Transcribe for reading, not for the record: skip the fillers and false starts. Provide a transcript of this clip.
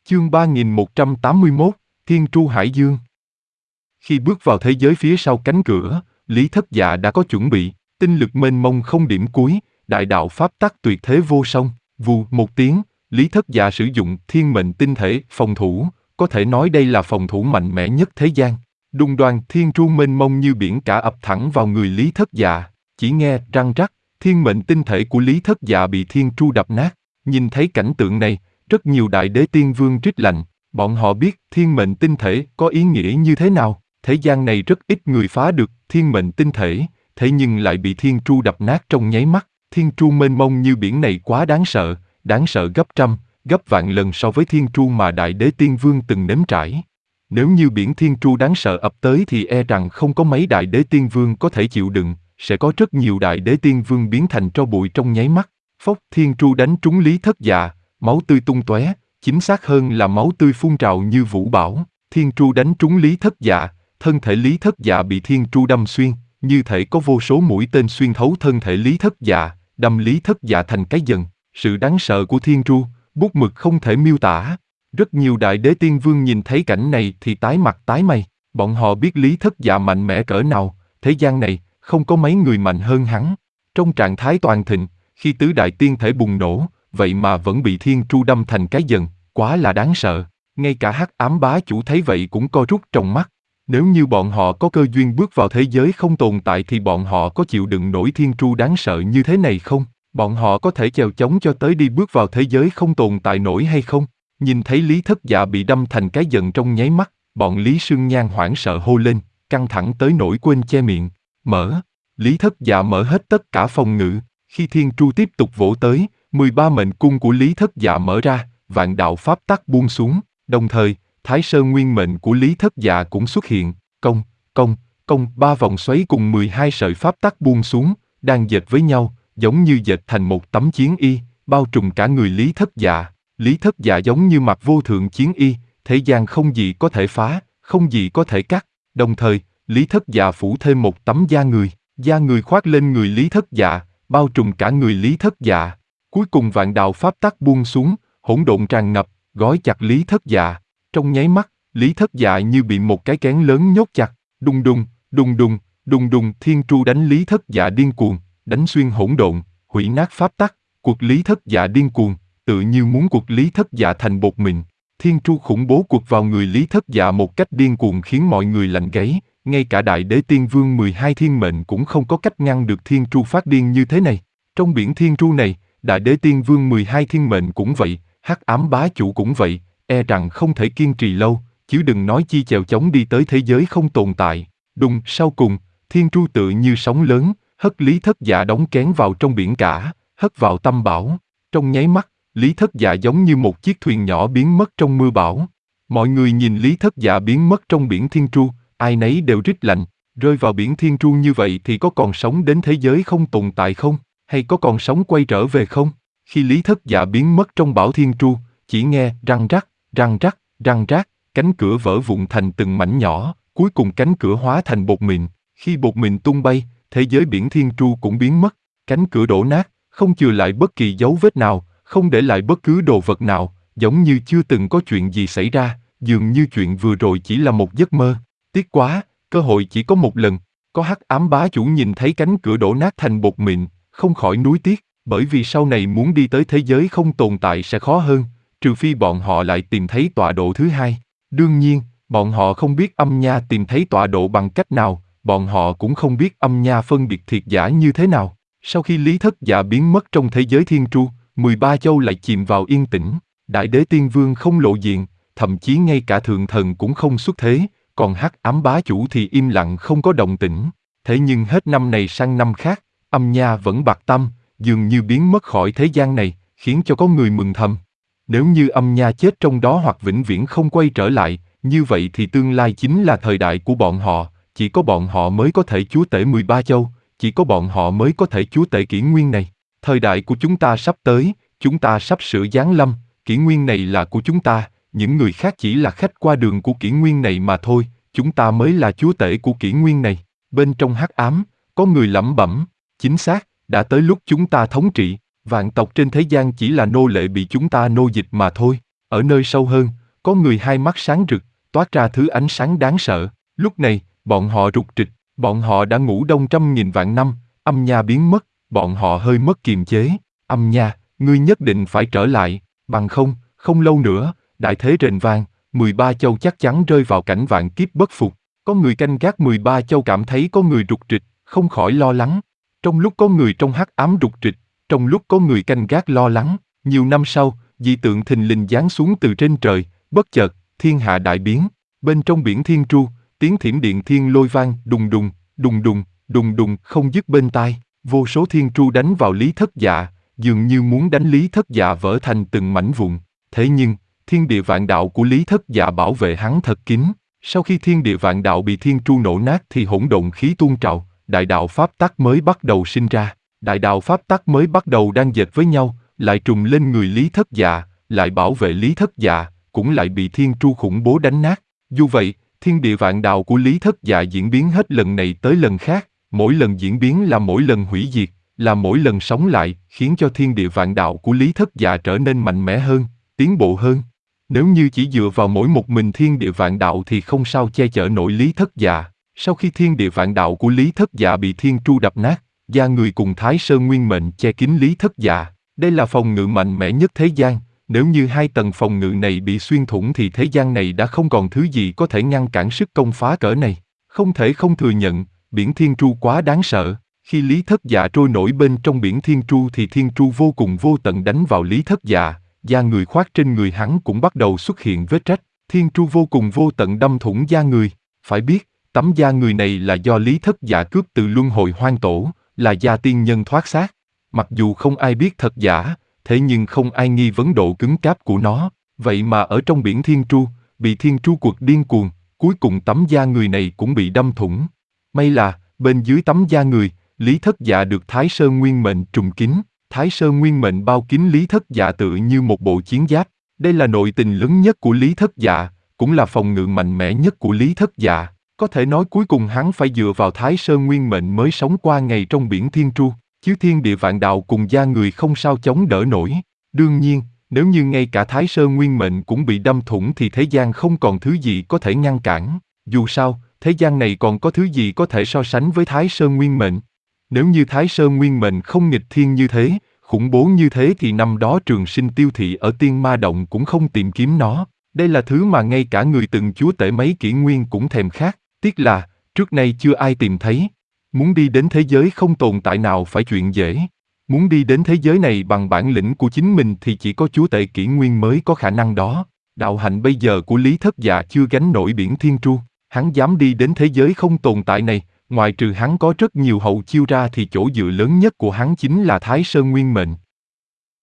Chương 3181, Thiên Tru Hải Dương. Khi bước vào thế giới phía sau cánh cửa, Lý Thất Dạ đã có chuẩn bị, tinh lực mênh mông không điểm cuối, đại đạo pháp tắc tuyệt thế vô song. Vù một tiếng, Lý Thất Dạ sử dụng thiên mệnh tinh thể phòng thủ, có thể nói đây là phòng thủ mạnh mẽ nhất thế gian. Đùng đoàng thiên tru mênh mông như biển cả ập thẳng vào người Lý Thất Dạ, chỉ nghe răng rắc, thiên mệnh tinh thể của Lý Thất Dạ bị thiên tru đập nát. Nhìn thấy cảnh tượng này, rất nhiều đại đế tiên vương rít lạnh, bọn họ biết thiên mệnh tinh thể có ý nghĩa như thế nào. Thế gian này rất ít người phá được thiên mệnh tinh thể, thế nhưng lại bị thiên tru đập nát trong nháy mắt. Thiên tru mênh mông như biển này quá đáng sợ gấp trăm, gấp vạn lần so với thiên tru mà đại đế tiên vương từng nếm trải. Nếu như biển thiên tru đáng sợ ập tới thì e rằng không có mấy đại đế tiên vương có thể chịu đựng, sẽ có rất nhiều đại đế tiên vương biến thành tro bụi trong nháy mắt. Phốc, thiên tru đánh trúng Lý Thất Dạ, máu tươi tung tóe, chính xác hơn là máu tươi phun trào như vũ bão. Thiên tru đánh trúng Lý Thất Dạ, thân thể Lý Thất Dạ bị thiên tru đâm xuyên, như thể có vô số mũi tên xuyên thấu thân thể Lý Thất Dạ, đâm Lý Thất Dạ thành cái dần. Sự đáng sợ của thiên tru, bút mực không thể miêu tả. Rất nhiều đại đế tiên vương nhìn thấy cảnh này thì tái mặt tái mày, bọn họ biết Lý Thất Dạ mạnh mẽ cỡ nào, thế gian này không có mấy người mạnh hơn hắn. Trong trạng thái toàn thịnh, khi tứ đại tiên thể bùng nổ, vậy mà vẫn bị thiên tru đâm thành cái dần, quá là đáng sợ. Ngay cả Hắc Ám Bá Chủ thấy vậy cũng co rút trong mắt. Nếu như bọn họ có cơ duyên bước vào thế giới không tồn tại thì bọn họ có chịu đựng nổi thiên tru đáng sợ như thế này không? Bọn họ có thể chèo chống cho tới đi bước vào thế giới không tồn tại nổi hay không? Nhìn thấy Lý Thất Dạ bị đâm thành cái dần trong nháy mắt, bọn Lý Sương Nhan hoảng sợ hô lên, căng thẳng tới nỗi quên che miệng. Mở. Lý Thất Dạ mở hết tất cả phòng ngự. Khi thiên tru tiếp tục vỗ tới, 13 mệnh cung của Lý Thất Dạ mở ra, vạn đạo pháp tắc buông xuống. Đồng thời, Thái Sơn nguyên mệnh của Lý Thất Dạ cũng xuất hiện. Công, 3 vòng xoáy cùng 12 sợi pháp tắc buông xuống, đang dệt với nhau, giống như dệt thành một tấm chiến y, bao trùm cả người Lý Thất Dạ. Lý Thất Dạ giống như mặc vô thượng chiến y, thế gian không gì có thể phá, không gì có thể cắt. Đồng thời, Lý Thất Dạ phủ thêm một tấm da người khoác lên người Lý Thất Dạ, bao trùm cả người Lý Thất Dạ. Cuối cùng vạn đạo pháp tắc buông xuống, hỗn độn tràn ngập, gói chặt Lý Thất Dạ. Trong nháy mắt, Lý Thất Dạ như bị một cái kén lớn nhốt chặt. Đùng đùng, thiên tru đánh Lý Thất Dạ điên cuồng, đánh xuyên hỗn độn, hủy nát pháp tắc. Cuộc Lý Thất Dạ điên cuồng, tự như muốn cuộc Lý Thất Dạ thành bột mịn. Thiên tru khủng bố cuộc vào người Lý Thất Dạ một cách điên cuồng khiến mọi người lạnh gáy. Ngay cả đại đế tiên vương 12 thiên mệnh cũng không có cách ngăn được thiên tru phát điên như thế này. Trong biển thiên tru này, đại đế tiên vương 12 thiên mệnh cũng vậy, Hắc Ám Bá Chủ cũng vậy, e rằng không thể kiên trì lâu, chứ đừng nói chi chèo chống đi tới thế giới không tồn tại. Đùng, sau cùng, thiên tru tự như sóng lớn, hất Lý Thất Dạ đóng kén vào trong biển cả, hất vào tâm bão. Trong nháy mắt, Lý Thất Dạ giống như một chiếc thuyền nhỏ biến mất trong mưa bão. Mọi người nhìn Lý Thất Dạ biến mất trong biển thiên tru, ai nấy đều rít lạnh, rơi vào biển thiên tru như vậy thì có còn sống đến thế giới không tồn tại không? Hay có còn sống quay trở về không? Khi Lý Thất Dạ biến mất trong bão thiên tru, chỉ nghe răng rắc, cánh cửa vỡ vụn thành từng mảnh nhỏ, cuối cùng cánh cửa hóa thành bột mịn. Khi bột mịn tung bay, thế giới biển thiên tru cũng biến mất, cánh cửa đổ nát, không chừa lại bất kỳ dấu vết nào, không để lại bất cứ đồ vật nào, giống như chưa từng có chuyện gì xảy ra, dường như chuyện vừa rồi chỉ là một giấc mơ. Tiếc quá, cơ hội chỉ có một lần. Có Hắc Ám Bá Chủ nhìn thấy cánh cửa đổ nát thành bột mịn, không khỏi nuối tiếc, bởi vì sau này muốn đi tới thế giới không tồn tại sẽ khó hơn, trừ phi bọn họ lại tìm thấy tọa độ thứ hai. Đương nhiên, bọn họ không biết Âm Nha tìm thấy tọa độ bằng cách nào, bọn họ cũng không biết Âm Nha phân biệt thiệt giả như thế nào. Sau khi Lý Thất Dạ biến mất trong thế giới thiên tru, 13 châu lại chìm vào yên tĩnh, đại đế tiên vương không lộ diện, thậm chí ngay cả thượng thần cũng không xuất thế, còn Hắc Ám Bá Chủ thì im lặng không có động tĩnh. Thế nhưng hết năm này sang năm khác, Âm Nha vẫn bạc tâm, dường như biến mất khỏi thế gian này, khiến cho có người mừng thầm. Nếu như Âm Nha chết trong đó hoặc vĩnh viễn không quay trở lại, như vậy thì tương lai chính là thời đại của bọn họ, chỉ có bọn họ mới có thể chúa tể 13 châu, chỉ có bọn họ mới có thể chúa tể kỷ nguyên này. Thời đại của chúng ta sắp tới, chúng ta sắp sửa giáng lâm, kỷ nguyên này là của chúng ta, những người khác chỉ là khách qua đường của kỷ nguyên này mà thôi, chúng ta mới là chúa tể của kỷ nguyên này. Bên trong hắc ám, có người lẩm bẩm, chính xác, đã tới lúc chúng ta thống trị, vạn tộc trên thế gian chỉ là nô lệ bị chúng ta nô dịch mà thôi. Ở nơi sâu hơn, có người hai mắt sáng rực, toát ra thứ ánh sáng đáng sợ. Lúc này, bọn họ rục rịch, bọn họ đã ngủ đông trăm nghìn vạn năm, Âm Nha biến mất, bọn họ hơi mất kiềm chế. Âm Nha, ngươi nhất định phải trở lại, bằng không, không lâu nữa, đại thế rền vang, 13 châu chắc chắn rơi vào cảnh vạn kiếp bất phục. Có người canh gác 13 châu cảm thấy có người rục rịch, không khỏi lo lắng. Trong lúc có người trong hắc ám rục rịch, trong lúc có người canh gác lo lắng, nhiều năm sau, dị tượng thình lình giáng xuống từ trên trời, bất chợt, thiên hạ đại biến. Bên trong biển thiên tru, tiếng thiểm điện thiên lôi vang đùng đùng, đùng đùng, đùng đùng không dứt bên tai. Vô số thiên tru đánh vào Lý Thất Dạ, dường như muốn đánh Lý Thất Dạ vỡ thành từng mảnh vụn. Thế nhưng, thiên địa vạn đạo của Lý Thất Dạ bảo vệ hắn thật kín. Sau khi thiên địa vạn đạo bị thiên tru nổ nát thì hỗn độn khí tuôn trào, đại đạo pháp tắc mới bắt đầu sinh ra. Đại đạo pháp tắc mới bắt đầu đang dệt với nhau, lại trùng lên người Lý Thất Dạ, lại bảo vệ Lý Thất Dạ, cũng lại bị thiên tru khủng bố đánh nát. Dù vậy, thiên địa vạn đạo của Lý Thất Dạ diễn biến hết lần này tới lần khác, mỗi lần diễn biến là mỗi lần hủy diệt, là mỗi lần sống lại, khiến cho thiên địa vạn đạo của Lý Thất Dạ trở nên mạnh mẽ hơn, tiến bộ hơn. Nếu như chỉ dựa vào mỗi một mình thiên địa vạn đạo thì không sao che chở nổi Lý Thất Dạ. Sau khi thiên địa vạn đạo của Lý Thất Dạ bị thiên tru đập nát, da người cùng Thái Sơn Nguyên Mệnh che kín Lý Thất Dạ. Đây là phòng ngự mạnh mẽ nhất thế gian. Nếu như hai tầng phòng ngự này bị xuyên thủng thì thế gian này đã không còn thứ gì có thể ngăn cản sức công phá cỡ này. Không thể không thừa nhận, biển thiên tru quá đáng sợ. Khi Lý Thất Dạ trôi nổi bên trong biển thiên tru thì thiên tru vô cùng vô tận đánh vào Lý Thất Dạ, da người khoác trên người hắn cũng bắt đầu xuất hiện vết rách. Thiên tru vô cùng vô tận đâm thủng da người. Phải biết, tấm da người này là do Lý Thất Dạ cướp từ luân hồi hoang tổ, là da tiên nhân thoát xác. Mặc dù không ai biết thật giả, thế nhưng không ai nghi vấn độ cứng cáp của nó. Vậy mà ở trong biển thiên tru, bị thiên tru quật điên cuồng, cuối cùng tấm da người này cũng bị đâm thủng. May là, bên dưới tấm da người, Lý Thất Dạ được Thái Sơn Nguyên Mệnh trùm kín. Thái Sơn Nguyên Mệnh bao kín Lý Thất Dạ tự như một bộ chiến giáp. Đây là nội tình lớn nhất của Lý Thất Dạ, cũng là phòng ngự mạnh mẽ nhất của Lý Thất Dạ. Có thể nói cuối cùng hắn phải dựa vào Thái Sơn Nguyên Mệnh mới sống qua ngày trong biển thiên tru, chứ thiên địa vạn đạo cùng da người không sao chống đỡ nổi. Đương nhiên, nếu như ngay cả Thái Sơn Nguyên Mệnh cũng bị đâm thủng thì thế gian không còn thứ gì có thể ngăn cản. Dù sao, thế gian này còn có thứ gì có thể so sánh với Thái Sơn Nguyên Mệnh. Nếu như Thái Sơn Nguyên Mệnh không nghịch thiên như thế, khủng bố như thế thì năm đó Trường Sinh Tiêu Thị ở Tiên Ma Động cũng không tìm kiếm nó. Đây là thứ mà ngay cả người từng chúa tể mấy kỷ nguyên cũng thèm khát. Tiếc là, trước nay chưa ai tìm thấy. Muốn đi đến thế giới không tồn tại nào phải chuyện dễ. Muốn đi đến thế giới này bằng bản lĩnh của chính mình thì chỉ có chúa tể kỷ nguyên mới có khả năng đó. Đạo hạnh bây giờ của Lý Thất Dạ chưa gánh nổi biển thiên tru. Hắn dám đi đến thế giới không tồn tại này, ngoài trừ hắn có rất nhiều hậu chiêu ra thì chỗ dựa lớn nhất của hắn chính là Thái Sơn Nguyên Mệnh.